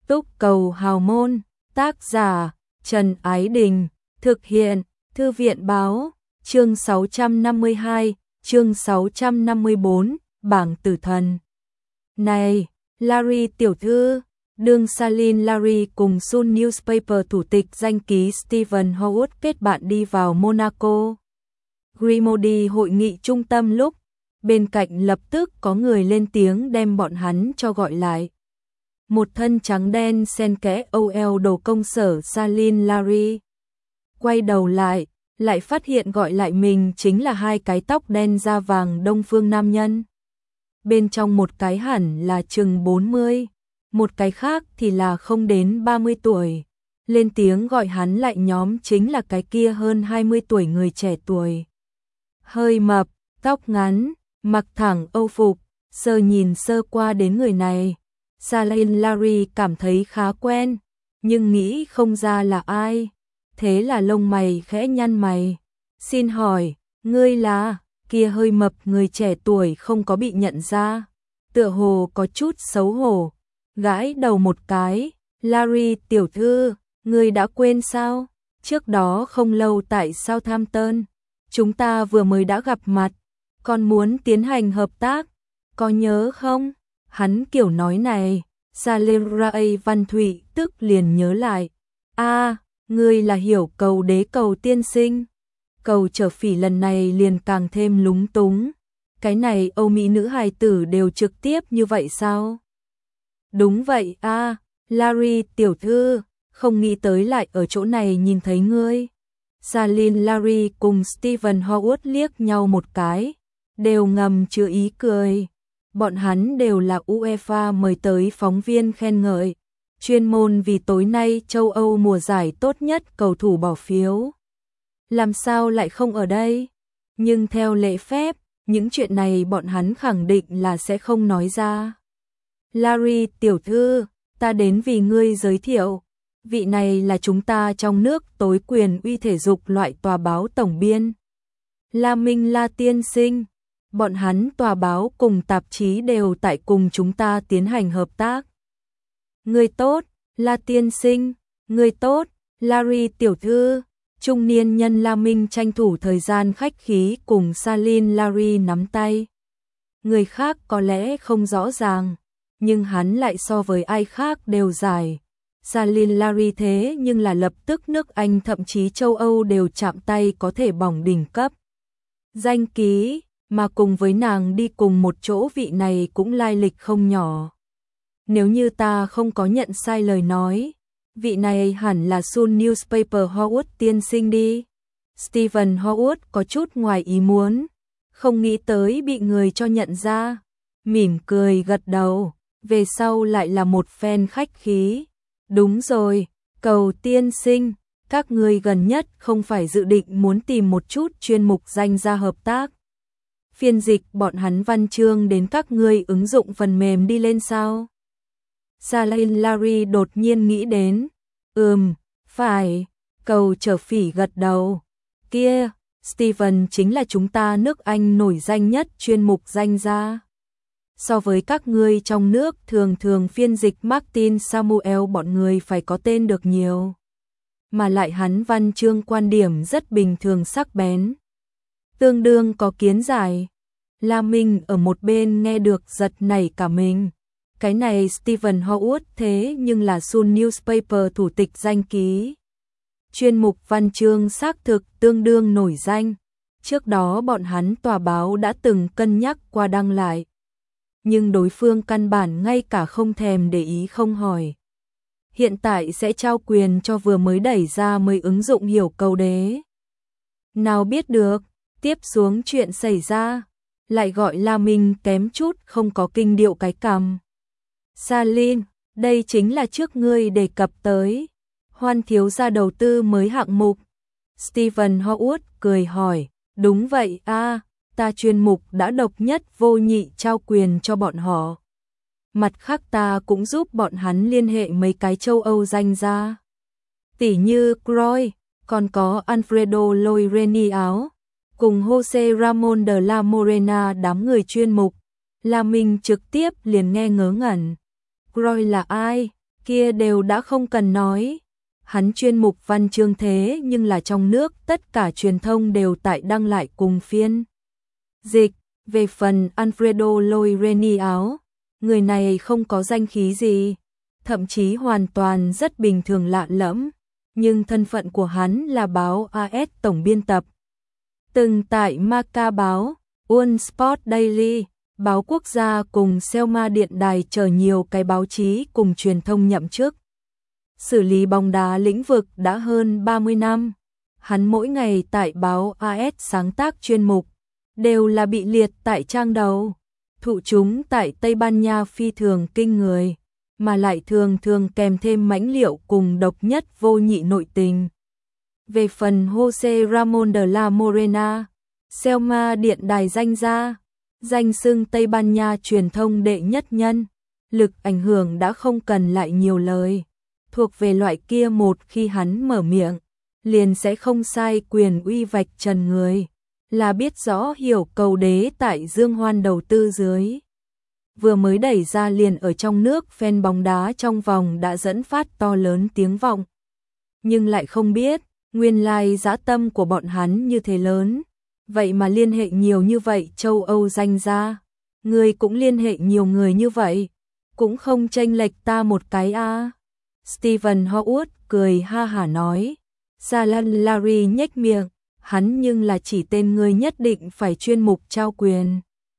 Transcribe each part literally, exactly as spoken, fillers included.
Túc Cầu Hào Môn, tác giả Trần Ái Đình, thực hiện Thư viện Báo, chương sáu trăm năm mươi hai, chương sáu trăm năm mươi bốn, Bảng Tử Thần. Này, Larry tiểu thư, đương Salin Larry cùng Sun Newspaper thủ tịch danh ký Stephen Howard kết bạn đi vào Monaco. Grimaldi hội nghị trung tâm lúc, bên cạnh lập tức có người lên tiếng đem bọn hắn cho gọi lại. Một thân trắng đen xen kẽ ô eo đồ công sở Salin Larry. Quay đầu lại, lại phát hiện gọi lại mình chính là hai cái tóc đen da vàng đông phương nam nhân. Bên trong một cái hẳn là chừng bốn mươi, một cái khác thì là không đến ba mươi tuổi. Lên tiếng gọi hắn lại nhóm chính là cái kia hơn hai mươi tuổi người trẻ tuổi. Hơi mập, tóc ngắn, mặc thẳng âu phục, sơ nhìn sơ qua đến người này. Salin Larry cảm thấy khá quen, nhưng nghĩ không ra là ai. Thế là lông mày khẽ nhăn mày. Xin hỏi, ngươi là? Kia hơi mập người trẻ tuổi không có bị nhận ra. Tựa hồ có chút xấu hổ. Gãi đầu một cái. Larry tiểu thư, ngươi đã quên sao? Trước đó không lâu tại Southampton, chúng ta vừa mới đã gặp mặt. Còn muốn tiến hành hợp tác, có nhớ không? Hắn kiểu nói này, Saleh Văn Thụy tức liền nhớ lại. A, ngươi là hiểu Cầu đế Cầu tiên sinh. Cầu Trở Phỉ lần này liền càng thêm lúng túng. Cái này Âu Mỹ nữ hài tử đều trực tiếp như vậy sao? Đúng vậy a, Larry tiểu thư, không nghĩ tới lại ở chỗ này nhìn thấy ngươi. Salin Larry cùng Stephen Howard liếc nhau một cái, đều ngầm chứa ý cười. Bọn hắn đều là UEFA mời tới phóng viên khen ngợi, chuyên môn vì tối nay châu Âu mùa giải tốt nhất cầu thủ bỏ phiếu. Làm sao lại không ở đây? Nhưng theo lễ phép, những chuyện này bọn hắn khẳng định là sẽ không nói ra. Larry tiểu thư, ta đến vì ngươi giới thiệu. Vị này là chúng ta trong nước tối quyền uy thể dục loại tòa báo tổng biên. La Minh La tiên sinh. Bọn hắn tòa báo cùng tạp chí đều tại cùng chúng ta tiến hành hợp tác. Người tốt, La tiên sinh, người tốt, Larry tiểu thư. Trung niên nhân La Minh tranh thủ thời gian khách khí cùng Salin Larry nắm tay. Người khác có lẽ không rõ ràng, nhưng hắn lại so với ai khác đều giải. Salin Larry thế nhưng là lập tức nước Anh thậm chí châu Âu đều chạm tay có thể bỏng đỉnh cấp. Danh ký, mà cùng với nàng đi cùng một chỗ vị này cũng lai lịch không nhỏ. Nếu như ta không có nhận sai lời nói, vị này hẳn là Sun Newspaper Howard tiên sinh đi. Stephen Howard có chút ngoài ý muốn, không nghĩ tới bị người cho nhận ra. Mỉm cười gật đầu, về sau lại là một phen khách khí. Đúng rồi, Cầu tiên sinh, các ngươi gần nhất không phải dự định muốn tìm một chút chuyên mục danh gia hợp tác. Phiên dịch bọn hắn văn chương đến các ngươi ứng dụng phần mềm đi lên sao? Salin Larry đột nhiên nghĩ đến. Ừm, phải, Cầu Trở Phỉ gật đầu. Kia, Stephen chính là chúng ta nước Anh nổi danh nhất chuyên mục danh gia. So với các ngươi trong nước thường thường phiên dịch Martin Samuel bọn người phải có tên được nhiều. Mà lại hắn văn chương quan điểm rất bình thường sắc bén. Tương đương có kiến giải. La Minh ở một bên nghe được giật nảy cả mình. Cái này Stephen Howard thế nhưng là Sun Newspaper thủ tịch danh ký. Chuyên mục văn chương xác thực tương đương nổi danh. Trước đó bọn hắn tòa báo đã từng cân nhắc qua đăng lại. Nhưng đối phương căn bản ngay cả không thèm để ý không hỏi. Hiện tại sẽ trao quyền cho vừa mới đẩy ra mới ứng dụng hiểu Cầu đế. Nào biết được, tiếp xuống chuyện xảy ra, lại gọi La Minh kém chút không có kinh điệu cái cằm. Salin, đây chính là trước ngươi đề cập tới. Hoan thiếu gia đầu tư mới hạng mục. Stephen Howard cười hỏi, đúng vậy a, ta chuyên mục đã độc nhất vô nhị trao quyền cho bọn họ. Mặt khác ta cũng giúp bọn hắn liên hệ mấy cái châu Âu danh gia. Tỉ như Croy, còn có Alfredo Loireni áo, cùng Jose Ramon de la Morena đám người chuyên mục. La Minh trực tiếp liền nghe ngớ ngẩn. Croy là ai? kia đều đã không cần nói. Hắn chuyên mục văn chương thế nhưng là trong nước tất cả truyền thông đều tại đăng lại cùng phiên dịch. Về phần Alfredo Loireni áo, người này không có danh khí gì, thậm chí hoàn toàn rất bình thường lạ lẫm, nhưng thân phận của hắn là báo a ét tổng biên tập. Từng tại Marca báo, One Sport Daily, báo quốc gia cùng Selma điện đài chờ nhiều cái báo chí cùng truyền thông nhậm chức. Xử lý bóng đá lĩnh vực đã hơn ba mươi năm. Hắn mỗi ngày tại báo a ét sáng tác chuyên mục, đều là bị liệt tại trang đầu. Thụ chúng tại Tây Ban Nha phi thường kinh người, mà lại thường thường kèm thêm mãnh liệu cùng độc nhất vô nhị nội tình. Về phần José Ramón de la Morena, Selma điện đài danh gia, danh xưng Tây Ban Nha truyền thông đệ nhất nhân, lực ảnh hưởng đã không cần lại nhiều lời. Thuộc về loại kia một khi hắn mở miệng, liền sẽ không sai quyền uy vạch trần người, là biết rõ hiểu cầu đế tại Dương Hoan đầu tư dưới. Vừa mới đẩy ra liền ở trong nước fan bóng đá trong vòng đã dẫn phát to lớn tiếng vọng. Nhưng lại không biết, nguyên lai dã tâm của bọn hắn như thế lớn, vậy mà liên hệ nhiều như vậy châu Âu danh gia, người cũng liên hệ nhiều người như vậy, cũng không chênh lệch ta một cái a. À. Stephen Howard cười ha hả nói, Salah Larry nhếch miệng, hắn nhưng là chỉ tên người nhất định phải chuyên mục trao quyền.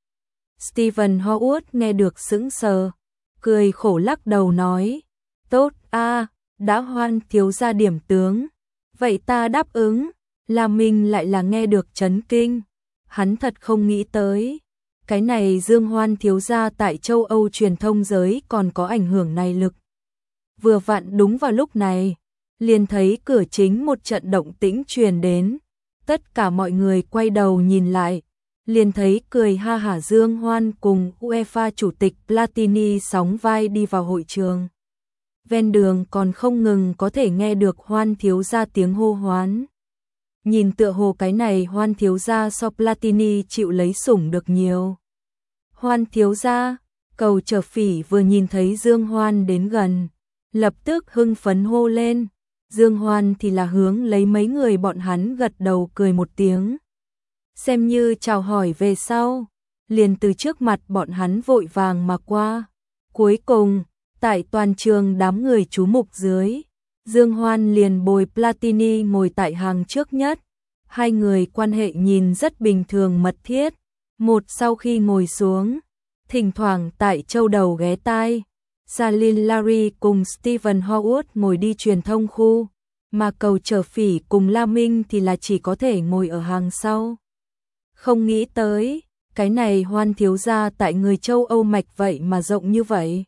Stephen Howard nghe được sững sờ, cười khổ lắc đầu nói, tốt a, à, đã Hoan thiếu gia điểm tướng, vậy ta đáp ứng. Là mình lại là nghe được chấn kinh, hắn thật không nghĩ tới, cái này Dương Hoan thiếu gia tại châu Âu truyền thông giới còn có ảnh hưởng này lực. Vừa vặn đúng vào lúc này, liền thấy cửa chính một trận động tĩnh truyền đến, tất cả mọi người quay đầu nhìn lại, liền thấy cười ha hả Dương Hoan cùng UEFA chủ tịch Platini sóng vai đi vào hội trường. Ven đường còn không ngừng có thể nghe được Hoan thiếu gia tiếng hô hoán. Nhìn tựa hồ cái này Hoan thiếu gia so Platini chịu lấy sủng được nhiều. Hoan thiếu gia, Cầu Trở Phỉ vừa nhìn thấy Dương Hoan đến gần, lập tức hưng phấn hô lên. Dương Hoan thì là hướng lấy mấy người bọn hắn gật đầu cười một tiếng, xem như chào hỏi về sau, liền từ trước mặt bọn hắn vội vàng mà qua. Cuối cùng, tại toàn trường đám người chú mục dưới, Dương Hoan liền bồi Platini ngồi tại hàng trước nhất. Hai người quan hệ nhìn rất bình thường mật thiết. Một sau khi ngồi xuống, thỉnh thoảng tại châu đầu ghé tai, Salah Larry cùng Stephen Howard ngồi đi truyền thông khu, mà Cầu Trở Phỉ cùng La Minh thì là chỉ có thể ngồi ở hàng sau. Không nghĩ tới, cái này Hoan thiếu gia tại người châu Âu mạch vậy mà rộng như vậy.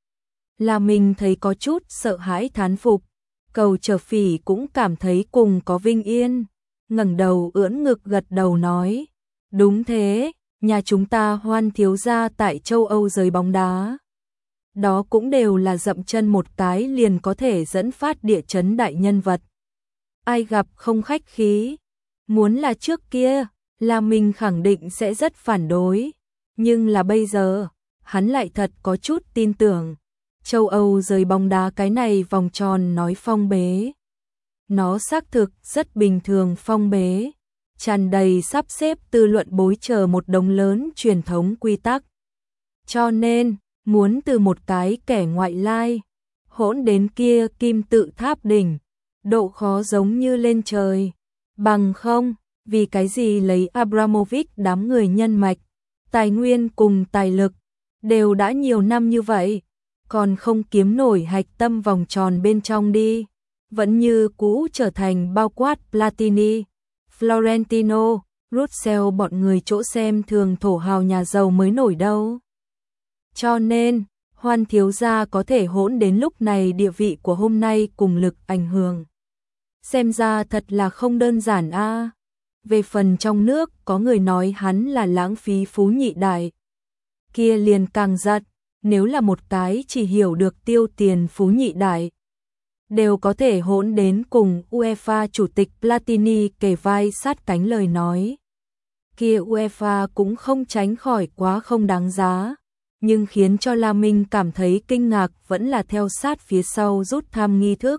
La Minh thấy có chút sợ hãi thán phục, Cầu Trở Phỉ cũng cảm thấy cùng có vinh yên, ngẩng đầu ưỡn ngực gật đầu nói, đúng thế, nhà chúng ta Hoan thiếu gia tại châu Âu giới bóng đá. Đó cũng đều là dậm chân một cái liền có thể dẫn phát địa chấn đại nhân vật. Ai gặp không khách khí, muốn là trước kia, là mình khẳng định sẽ rất phản đối, nhưng là bây giờ, hắn lại thật có chút tin tưởng. Châu Âu giới bóng đá cái này vòng tròn nói phong bế. Nó xác thực rất bình thường phong bế, tràn đầy sắp xếp tư luận bối chờ một đống lớn truyền thống quy tắc. Cho nên, muốn từ một cái kẻ ngoại lai, hỗn đến kia kim tự tháp đỉnh, độ khó giống như lên trời. Bằng không, vì cái gì lấy Abramovich đám người nhân mạch, tài nguyên cùng tài lực, đều đã nhiều năm như vậy, còn không kiếm nổi hạch tâm vòng tròn bên trong đi. Vẫn như cũ trở thành bao quát Platini, Florentino, Russell bọn người chỗ xem thường thổ hào nhà giàu mới nổi đâu. Cho nên, Hoan thiếu gia có thể hỗn đến lúc này địa vị của hôm nay cùng lực ảnh hưởng. Xem ra thật là không đơn giản a. À. Về phần trong nước có người nói hắn là lãng phí phú nhị đại. Kia liền càng giật, nếu là một cái chỉ hiểu được tiêu tiền phú nhị đại, đều có thể hỗn đến cùng UEFA chủ tịch Platini kề vai sát cánh lời nói. Kia UEFA cũng không tránh khỏi quá không đáng giá. nhưng khiến cho La Minh cảm thấy kinh ngạc vẫn là theo sát phía sau rút thăm nghi thức.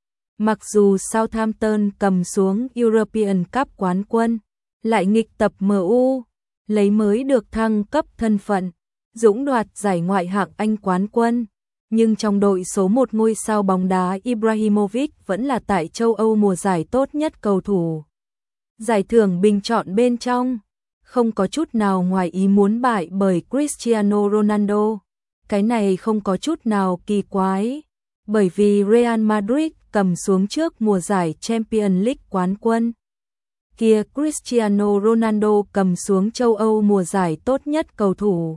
Mặc dù Southampton cầm xuống European Cup quán quân, lại nghịch tập em u, lấy mới được thăng cấp thân phận, dũng đoạt giải Ngoại hạng Anh quán quân, nhưng trong đội số một ngôi sao bóng đá Ibrahimovic vẫn là tại châu Âu mùa giải tốt nhất cầu thủ. Giải thưởng bình chọn bên trong, không có chút nào ngoài ý muốn bại bởi Cristiano Ronaldo. Cái này không có chút nào kỳ quái, bởi vì Real Madrid cầm xuống trước mùa giải Champions League quán quân. Kia Cristiano Ronaldo cầm xuống châu Âu mùa giải tốt nhất cầu thủ.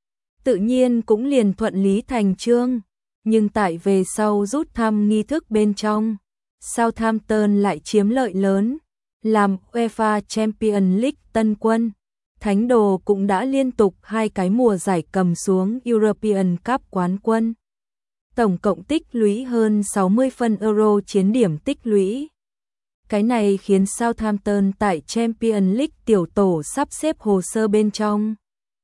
Tự nhiên cũng liền thuận lý thành chương, nhưng tại về sau rút thăm nghi thức bên trong, Southampton lại chiếm lợi lớn, làm UEFA Champions League tân quân. Thánh đồ cũng đã liên tục hai cái mùa giải cầm xuống European Cup quán quân. Tổng cộng tích lũy hơn sáu mươi phân euro chiến điểm tích lũy. Cái này khiến Southampton tại Champions League tiểu tổ sắp xếp hồ sơ bên trong.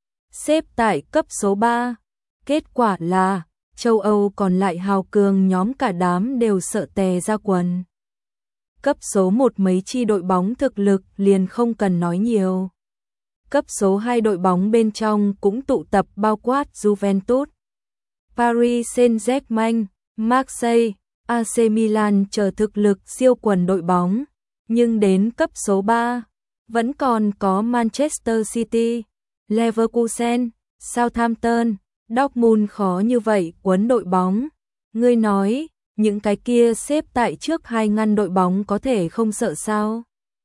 Xếp tại cấp số ba. Kết quả là, châu Âu còn lại hào cường nhóm cả đám đều sợ tè ra quần. Cấp số một mấy chi đội bóng thực lực liền không cần nói nhiều. Cấp số hai đội bóng bên trong cũng tụ tập bao quát Juventus, Paris Saint-Germain, Marseille, a xê Milan chờ thực lực siêu quần đội bóng. Nhưng đến cấp số ba, vẫn còn có Manchester City, Leverkusen, Southampton, Dortmund khó như vậy quấn đội bóng. Ngươi nói, những cái kia xếp tại trước hai ngăn đội bóng có thể không sợ sao?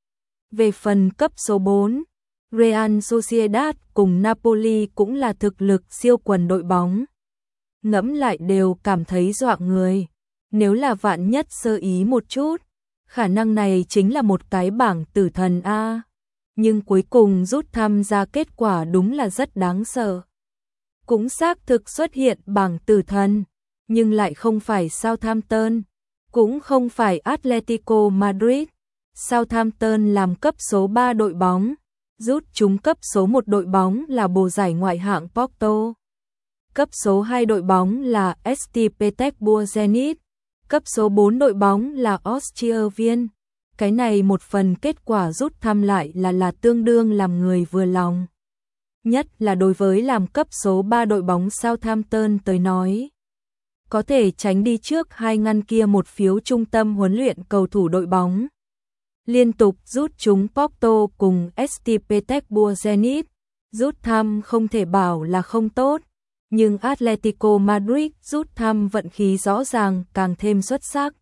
Về phần cấp số bốn, Real Sociedad cùng Napoli cũng là thực lực siêu quần đội bóng. Ngẫm lại đều cảm thấy dọa người. Nếu là vạn nhất sơ ý một chút, khả năng này chính là một cái bảng tử thần A. Nhưng cuối cùng rút thăm ra kết quả đúng là rất đáng sợ. Cũng xác thực xuất hiện bảng tử thần, nhưng lại không phải Southampton, cũng không phải Atletico Madrid. Southampton làm cấp số ba đội bóng, rút chúng cấp số một đội bóng là bồ giải ngoại hạng Porto. Cấp số hai đội bóng là ét tê Petersburg Zenit, cấp số bốn đội bóng là Austria Wien. Cái này một phần kết quả rút thăm lại là là tương đương làm người vừa lòng. Nhất là đối với làm cấp số ba đội bóng Southampton tới nói. Có thể tránh đi trước hai ngăn kia một phiếu trung tâm huấn luyện cầu thủ đội bóng. Liên tục rút chúng Porto cùng ét tê Petersburg Zenit. Rút thăm không thể bảo là không tốt. Nhưng Atletico Madrid rút thăm vận khí rõ ràng càng thêm xuất sắc.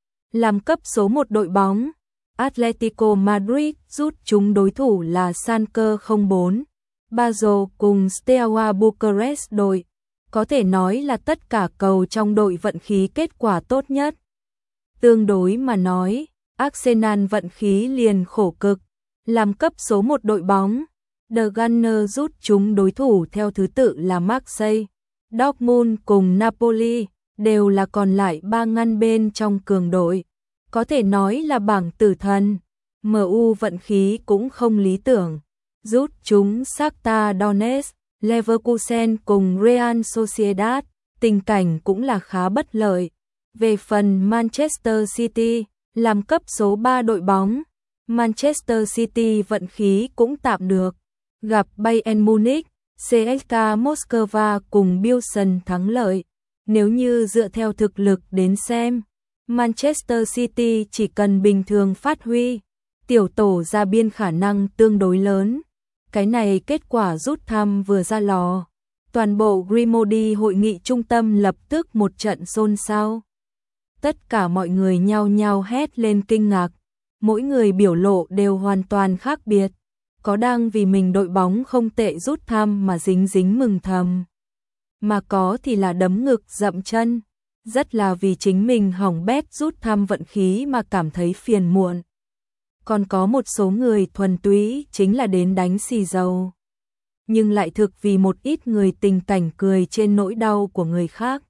Làm cấp số một đội bóng, Atletico Madrid rút chúng đối thủ là Schalke không bốn, Basel cùng Steaua Bucharest đội. Có thể nói là tất cả cầu trong đội vận khí kết quả tốt nhất. Tương đối mà nói, Arsenal vận khí liền khổ cực. Làm cấp số một đội bóng, The Gunners rút chúng đối thủ theo thứ tự là Marseille, Dortmund cùng Napoli, đều là còn lại ba ngăn bên trong cường đội. Có thể nói là bảng tử thần. em u vận khí cũng không lý tưởng. Rút chúng Shakhtar Donetsk, Leverkusen cùng Real Sociedad, tình cảnh cũng là khá bất lợi. Về phần Manchester City, làm cấp số ba đội bóng, Manchester City vận khí cũng tạm được. Gặp Bayern Munich, xê ét ca Moscow cùng Pilsen thắng lợi. Nếu như dựa theo thực lực đến xem, Manchester City chỉ cần bình thường phát huy, tiểu tổ ra biên khả năng tương đối lớn. Cái này kết quả rút thăm vừa ra lò, toàn bộ Grimody hội nghị trung tâm lập tức một trận xôn xao. Tất cả mọi người nhao nhao hét lên kinh ngạc, mỗi người biểu lộ đều hoàn toàn khác biệt. Có đang vì mình đội bóng không tệ rút thăm mà dính dính mừng thầm, mà có thì là đấm ngực dậm chân, rất là vì chính mình hỏng bét rút thăm vận khí mà cảm thấy phiền muộn. Còn có một số người thuần túy chính là đến đánh xì dầu, nhưng lại thực vì một ít người tình cảnh cười trên nỗi đau của người khác.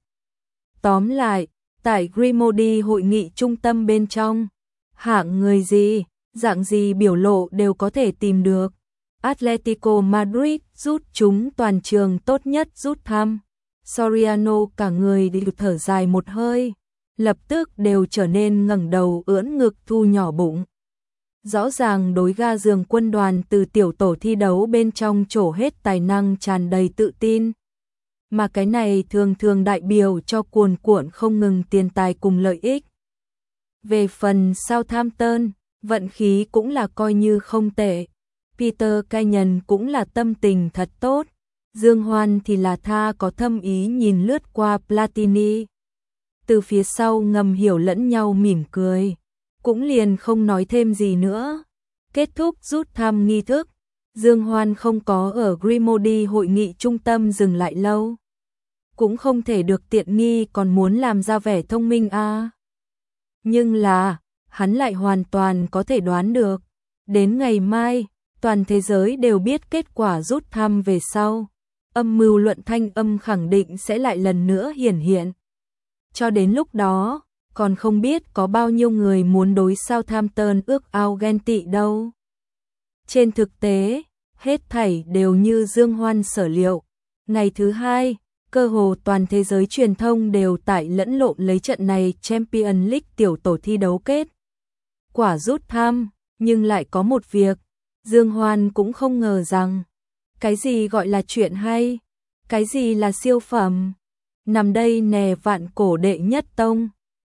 Tóm lại, tại Grimody hội nghị trung tâm bên trong, hạng người gì, dạng gì biểu lộ đều có thể tìm được. Atletico Madrid rút chúng toàn trường tốt nhất rút thăm. Soriano cả người đi thở dài một hơi, lập tức đều trở nên ngẩng đầu ưỡn ngực thu nhỏ bụng. Rõ ràng đối ga giường quân đoàn từ tiểu tổ thi đấu bên trong trổ hết tài năng tràn đầy tự tin. Mà cái này thường thường đại biểu cho cuồn cuộn không ngừng tiền tài cùng lợi ích. Về phần Southampton, vận khí cũng là coi như không tệ. Peter Kenyon cũng là tâm tình thật tốt. Dương Hoan thì là tha có thâm ý nhìn lướt qua Platini. Từ phía sau ngầm hiểu lẫn nhau mỉm cười. Cũng liền không nói thêm gì nữa. Kết thúc rút thăm nghi thức. Dương Hoan không có ở Grimodi hội nghị trung tâm dừng lại lâu. Cũng không thể được tiện nghi còn muốn làm ra vẻ thông minh à. Nhưng là, hắn lại hoàn toàn có thể đoán được. Đến ngày mai, toàn thế giới đều biết kết quả rút thăm về sau. Âm mưu luận thanh âm khẳng định sẽ lại lần nữa hiển hiện. Cho đến lúc đó, còn không biết có bao nhiêu người muốn đối Southampton ước ao ghen tị đâu. Trên thực tế, hết thảy đều như Dương Hoan sở liệu. Ngày thứ hai, cơ hồ toàn thế giới truyền thông đều tại lẫn lộn lấy trận này Champions League tiểu tổ thi đấu kết. Quả rút thăm, nhưng lại có một việc, Dương Hoan cũng không ngờ rằng, cái gì gọi là chuyện hay, cái gì là siêu phẩm, nằm đây nè vạn cổ đệ nhất tông.